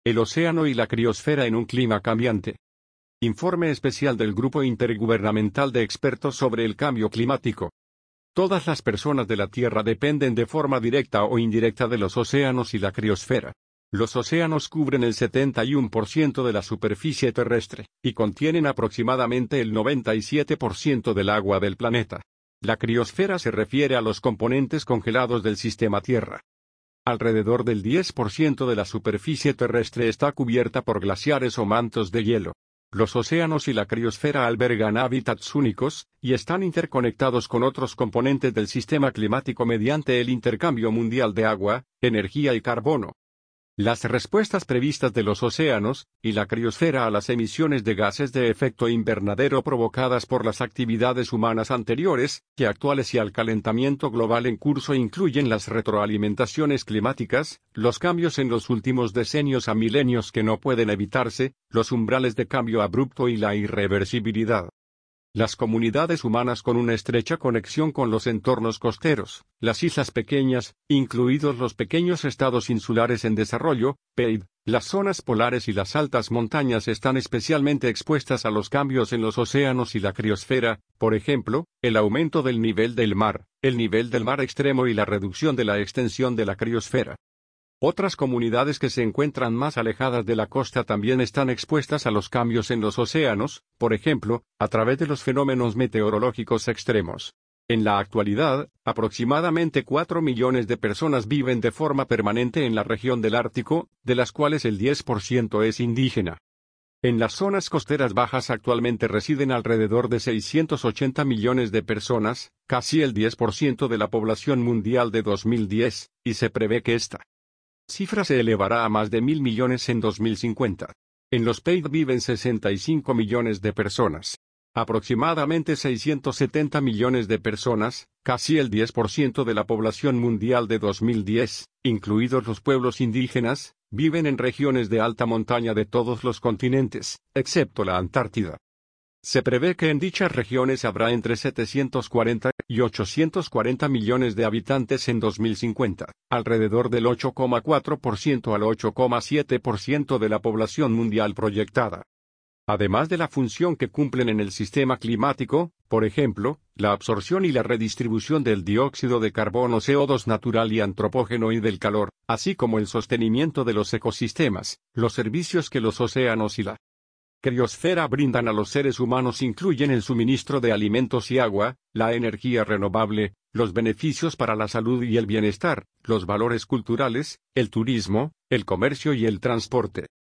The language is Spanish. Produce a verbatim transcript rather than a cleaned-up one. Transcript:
El océano y la criosfera en un clima cambiante. Informe especial del Grupo Intergubernamental de Expertos sobre el Cambio Climático. Todas las personas de la Tierra dependen de forma directa o indirecta de los océanos y la criosfera. Los océanos cubren el setenta y uno por ciento de la superficie terrestre, y contienen aproximadamente el noventa y siete por ciento del agua del planeta. La criosfera se refiere a los componentes congelados del sistema Tierra. Alrededor del diez por ciento de la superficie terrestre está cubierta por glaciares o mantos de hielo. Los océanos y la criosfera albergan hábitats únicos, y están interconectados con otros componentes del sistema climático mediante el intercambio mundial de agua, energía y carbono. Las respuestas previstas de los océanos y la criosfera a las emisiones de gases de efecto invernadero provocadas por las actividades humanas anteriores y actuales y al calentamiento global en curso incluyen las retroalimentaciones climáticas, los cambios en los últimos decenios a milenios que no pueden evitarse, los umbrales de cambio abrupto y la irreversibilidad. Las comunidades humanas con una estrecha conexión con los entornos costeros, las islas pequeñas, incluidos los pequeños estados insulares en desarrollo, P I D, las zonas polares y las altas montañas están especialmente expuestas a los cambios en los océanos y la criosfera, por ejemplo, el aumento del nivel del mar, el nivel del mar extremo y la reducción de la extensión de la criosfera. Otras comunidades que se encuentran más alejadas de la costa también están expuestas a los cambios en los océanos, por ejemplo, a través de los fenómenos meteorológicos extremos. En la actualidad, aproximadamente cuatro millones de personas viven de forma permanente en la región del Ártico, de las cuales el diez por ciento es indígena. En las zonas costeras bajas actualmente residen alrededor de seiscientos ochenta millones de personas, casi el diez por ciento de la población mundial de dos mil diez, y se prevé que esta cifra se elevará a más de mil millones en dos mil cincuenta. En los P I D viven sesenta y cinco millones de personas. Aproximadamente seiscientos setenta millones de personas, casi el diez por ciento de la población mundial de dos mil diez, incluidos los pueblos indígenas, viven en regiones de alta montaña de todos los continentes, excepto la Antártida. Se prevé que en dichas regiones habrá entre setecientos cuarenta y ochocientos cuarenta millones de habitantes en dos mil cincuenta, alrededor del ocho coma cuatro por ciento al ocho coma siete por ciento de la población mundial proyectada. Además de la función que cumplen en el sistema climático, por ejemplo, la absorción y la redistribución del dióxido de carbono C O dos natural y antropógeno y del calor, así como el sostenimiento de los ecosistemas, los servicios que los océanos y la criosfera brindan a los seres humanos incluyen el suministro de alimentos y agua, la energía renovable, los beneficios para la salud y el bienestar, los valores culturales, el turismo, el comercio y el transporte.